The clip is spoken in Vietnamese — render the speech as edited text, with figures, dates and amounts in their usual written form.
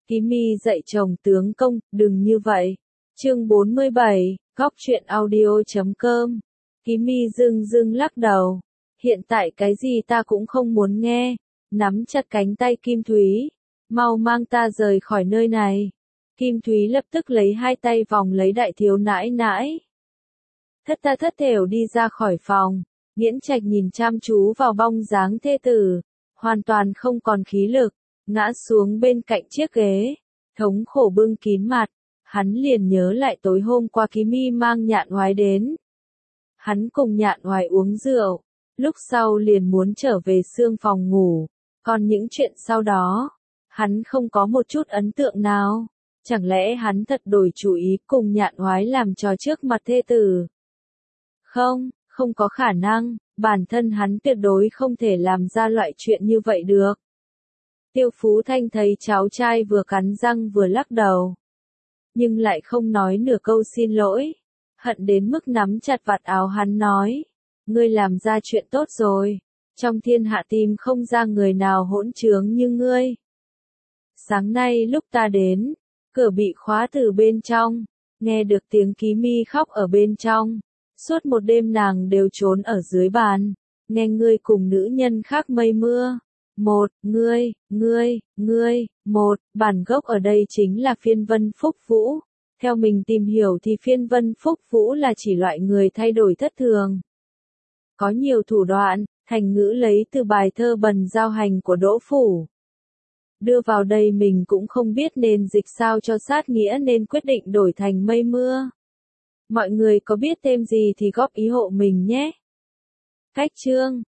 Ký Mi dạy chồng tướng công, đừng như vậy. Chương 47, góc truyện audio.com. Ký Mi dưng dưng lắc đầu. Hiện tại cái gì ta cũng không muốn nghe. Nắm chặt cánh tay Kim Thúy. Mau mang ta rời khỏi nơi này. Kim Thúy lập tức lấy hai tay vòng lấy đại thiếu nãi nãi. Thất thểu đi ra khỏi phòng. Nghiễn Trạch nhìn chăm chú vào bóng dáng thê tử. Hoàn toàn không còn khí lực. Ngã xuống bên cạnh chiếc ghế. Thống khổ bưng kín mặt. Hắn liền nhớ lại tối hôm qua Ký Mi mang Nhạn Hoái đến. Hắn cùng Nhạn Hoái uống rượu. Lúc sau liền muốn trở về xương phòng ngủ. Còn những chuyện sau đó, hắn không có một chút ấn tượng nào. Chẳng lẽ hắn thật đổi chủ ý cùng Nhạn Hoái làm trò trước mặt thê tử? Không có khả năng, bản thân hắn tuyệt đối không thể làm ra loại chuyện như vậy được. Tiêu Phú Thanh thấy cháu trai vừa cắn răng vừa lắc đầu. Nhưng lại không nói nửa câu xin lỗi. Hận đến mức nắm chặt vạt áo hắn nói. Ngươi làm ra chuyện tốt rồi. Trong thiên hạ tìm không ra người nào hỗn trướng như ngươi. Sáng nay lúc ta đến, cửa bị khóa từ bên trong. Nghe được tiếng Ký Mi khóc ở bên trong. Suốt một đêm nàng đều trốn ở dưới bàn. Nghe ngươi cùng nữ nhân khác mây mưa. Bản gốc ở đây chính là phiên vân phúc vũ. Theo mình tìm hiểu thì phiên vân phúc vũ là chỉ loại người thay đổi thất thường. Có nhiều thủ đoạn, thành ngữ lấy từ bài thơ Bần Giao Hành của Đỗ Phủ. Đưa vào đây mình cũng không biết nên dịch sao cho sát nghĩa nên quyết định đổi thành mây mưa. Mọi người có biết thêm gì thì góp ý hộ mình nhé. Cách chương